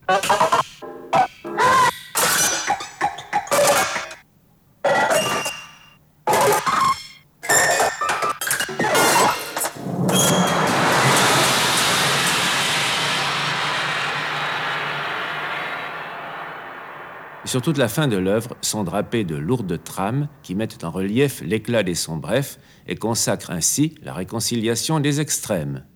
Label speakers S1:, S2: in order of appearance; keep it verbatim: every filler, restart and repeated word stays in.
S1: Sur toute la fin de l'œuvre sont drapées de lourdes trames qui mettent en relief l'éclat des sons brefs et consacrent ainsi la réconciliation des extrêmes.